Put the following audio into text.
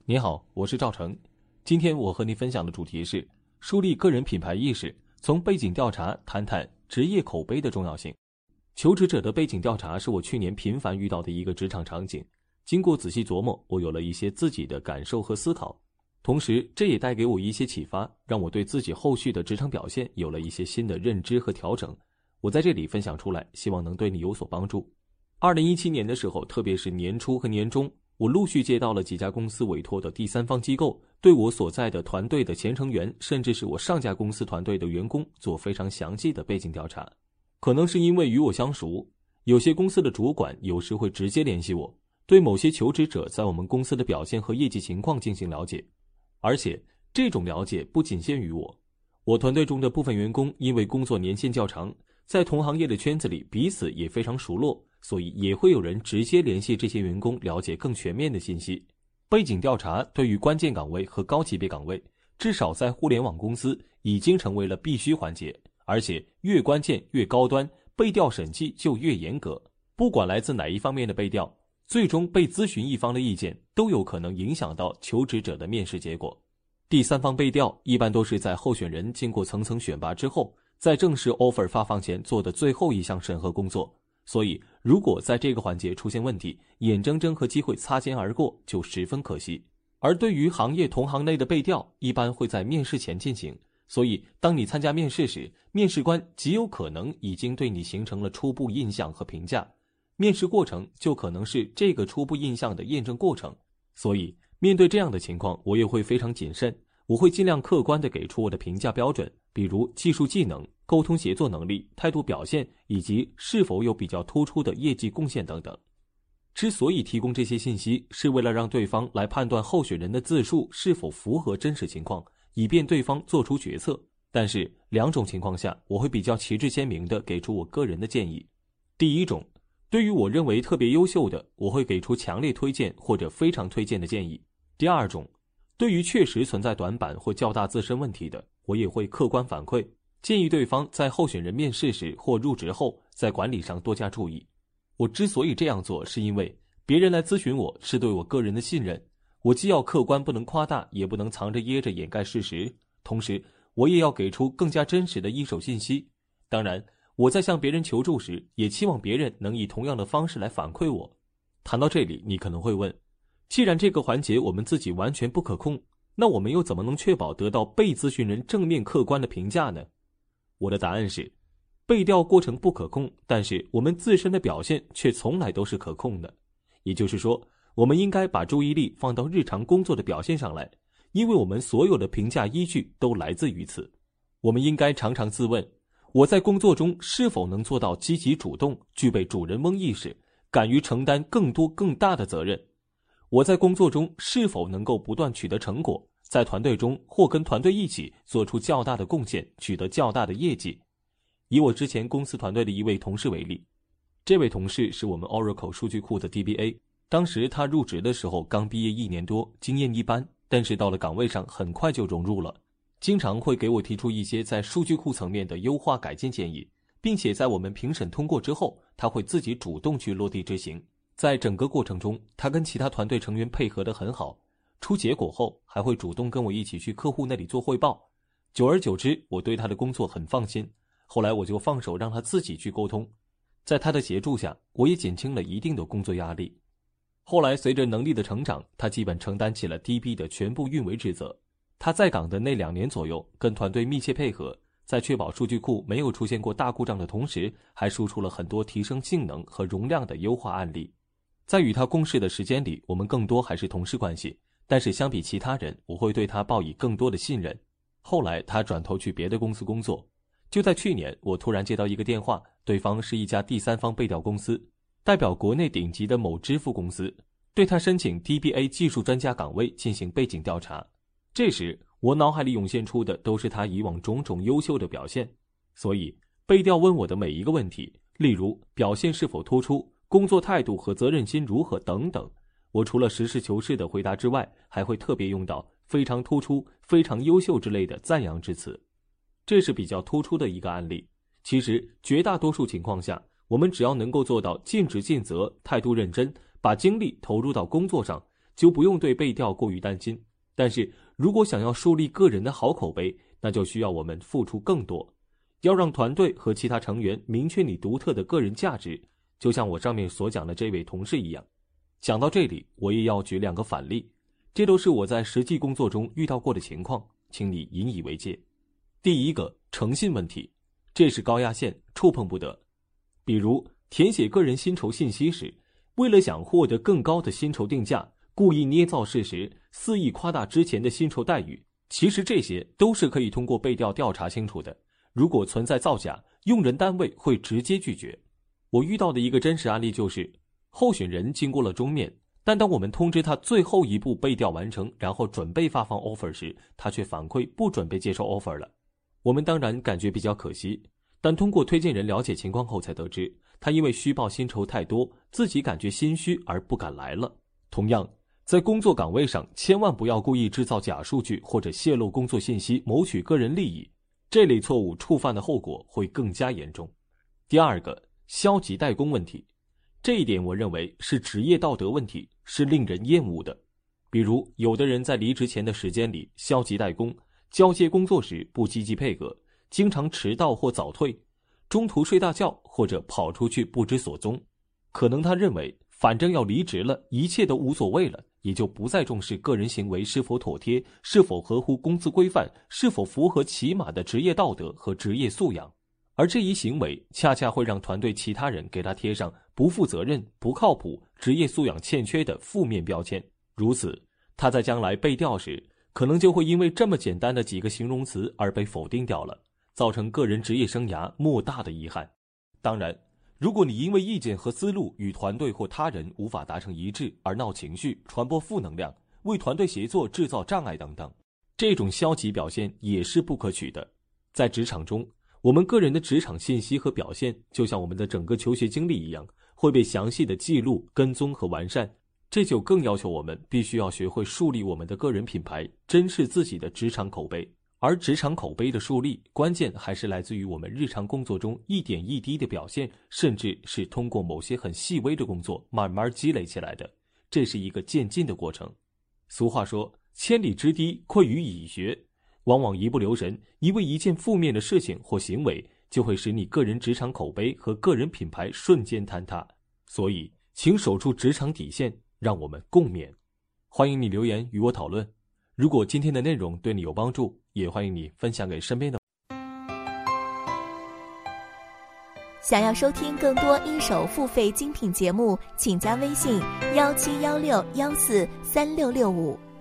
你好，我是赵成。今天我和你分享的主题是树立个人品牌意识，从背景调查谈谈职业口碑的重要性。求职者的背景调查是我去年频繁遇到的一个职场场景。经过仔细琢磨，我有了一些自己的感受和思考，同时这也带给我一些启发，让我对自己后续的职场表现有了一些新的认知和调整。我在这里分享出来，希望能对你有所帮助。2017年的时候，特别是年初和年中，我陆续接到了几家公司委托的第三方机构对我所在的团队的前成员，甚至是我上家公司团队的员工做非常详细的背景调查。可能是因为与我相熟，有些公司的主管有时会直接联系我，对某些求职者在我们公司的表现和业绩情况进行了解。而且这种了解不仅限于我团队中的部分员工因为工作年限较长，在同行业的圈子里彼此也非常熟络，所以也会有人直接联系这些员工了解更全面的信息。背景调查对于关键岗位和高级别岗位，至少在互联网公司已经成为了必须环节，而且越关键越高端，背调审计就越严格。不管来自哪一方面的背调，最终被咨询一方的意见都有可能影响到求职者的面试结果。第三方背调一般都是在候选人经过层层选拔之后，在正式 offer 发放前做的最后一项审核工作，所以如果在这个环节出现问题，眼睁睁和机会擦肩而过就十分可惜。而对于行业同行内的背调，一般会在面试前进行，所以当你参加面试时，面试官极有可能已经对你形成了初步印象和评价，面试过程就可能是这个初步印象的验证过程。所以面对这样的情况，我也会非常谨慎，我会尽量客观地给出我的评价标准，比如技术技能、沟通协作能力、态度表现，以及是否有比较突出的业绩贡献等等。之所以提供这些信息，是为了让对方来判断候选人的自述是否符合真实情况，以便对方做出决策。但是两种情况下，我会比较旗帜鲜明地给出我个人的建议。第一种，对于我认为特别优秀的，我会给出强烈推荐或者非常推荐的建议。第二种，对于确实存在短板或较大自身问题的，我也会客观反馈，建议对方在候选人面试时或入职后，在管理上多加注意。我之所以这样做，是因为别人来咨询我是对我个人的信任，我既要客观不能夸大，也不能藏着掖着掩盖事实，同时我也要给出更加真实的一手信息。当然，我在向别人求助时，也期望别人能以同样的方式来反馈我。谈到这里，你可能会问，既然这个环节我们自己完全不可控，那我们又怎么能确保得到被咨询人正面客观的评价呢？我的答案是，背调过程不可控，但是我们自身的表现却从来都是可控的。也就是说，我们应该把注意力放到日常工作的表现上来，因为我们所有的评价依据都来自于此。我们应该常常自问，我在工作中是否能做到积极主动，具备主人翁意识，敢于承担更多更大的责任？我在工作中是否能够不断取得成果，在团队中或跟团队一起做出较大的贡献，取得较大的业绩？以我之前公司团队的一位同事为例，这位同事是我们 Oracle 数据库的 DBA， 当时他入职的时候刚毕业1年多，经验一般，但是到了岗位上很快就融入了，经常会给我提出一些在数据库层面的优化改进建议，并且在我们评审通过之后，他会自己主动去落地执行。在整个过程中，他跟其他团队成员配合得很好，出结果后还会主动跟我一起去客户那里做汇报。久而久之，我对他的工作很放心，后来我就放手让他自己去沟通。在他的协助下，我也减轻了一定的工作压力。后来随着能力的成长，他基本承担起了 DB 的全部运维职责。他在岗的那2年左右，跟团队密切配合，在确保数据库没有出现过大故障的同时，还输出了很多提升性能和容量的优化案例。在与他共事的时间里，我们更多还是同事关系，但是相比其他人，我会对他抱以更多的信任。后来他转头去别的公司工作，就在去年，我突然接到一个电话，对方是一家第三方背调公司，代表国内顶级的某支付公司，对他申请 DBA 技术专家岗位进行背景调查。这时我脑海里涌现出的都是他以往种种优秀的表现，所以背调问我的每一个问题，例如表现是否突出，工作态度和责任心如何等等，我除了实事求是的回答之外，还会特别用到非常突出、非常优秀之类的赞扬之词。这是比较突出的一个案例。其实绝大多数情况下，我们只要能够做到尽职尽责、态度认真，把精力投入到工作上， 就不用对背调过于担心。但是如果想要树立个人的好口碑，那就需要我们付出更多，要让团队和其他成员明确你独特的个人价值，就像我上面所讲的这位同事一样。讲到这里，我也要举2个反例，这都是我在实际工作中遇到过的情况，请你引以为戒。第一个，诚信问题，这是高压线，触碰不得。比如填写个人薪酬信息时，为了想获得更高的薪酬定价，故意捏造事实，肆意夸大之前的薪酬待遇，其实这些都是可以通过背调调查清楚的。如果存在造假，用人单位会直接拒绝。我遇到的一个真实案例就是，候选人经过了终面，但当我们通知他最后一步背调完成，然后准备发放 offer 时，他却反馈不准备接受 offer 了。我们当然感觉比较可惜，但通过推荐人了解情况后才得知，他因为虚报薪酬太多，自己感觉心虚而不敢来了。同样，在工作岗位上，千万不要故意制造假数据或者泄露工作信息谋取个人利益，这类错误触犯的后果会更加严重。第二个，消极怠工问题，这一点我认为是职业道德问题，是令人厌恶的。比如有的人在离职前的时间里消极怠工，交接工作时不积极配合，经常迟到或早退，中途睡大觉或者跑出去不知所踪。可能他认为反正要离职了，一切都无所谓了，也就不再重视个人行为是否妥帖，是否合乎公司规范，是否符合起码的职业道德和职业素养。而这一行为恰恰会让团队其他人给他贴上不负责任、不靠谱、职业素养欠缺的负面标签。如此，他在将来被调时，可能就会因为这么简单的几个形容词而被否定掉了，造成个人职业生涯莫大的遗憾。当然，如果你因为意见和思路与团队或他人无法达成一致而闹情绪、传播负能量，为团队协作制造障碍等等，这种消极表现也是不可取的。在职场中，我们个人的职场信息和表现，就像我们的整个求学经历一样，会被详细的记录、跟踪和完善。这就更要求我们必须要学会树立我们的个人品牌，珍视自己的职场口碑。而职场口碑的树立，关键还是来自于我们日常工作中一点一滴的表现，甚至是通过某些很细微的工作慢慢积累起来的。这是一个渐进的过程。俗话说，千里之堤溃于蚁穴，往往一不留神，因为一件负面的事情或行为，就会使你个人职场口碑和个人品牌瞬间坍塌。所以，请守住职场底线，让我们共勉。欢迎你留言与我讨论。如果今天的内容对你有帮助，也欢迎你分享给身边的。 想要收听更多一手付费精品节目，请加微信1716143665。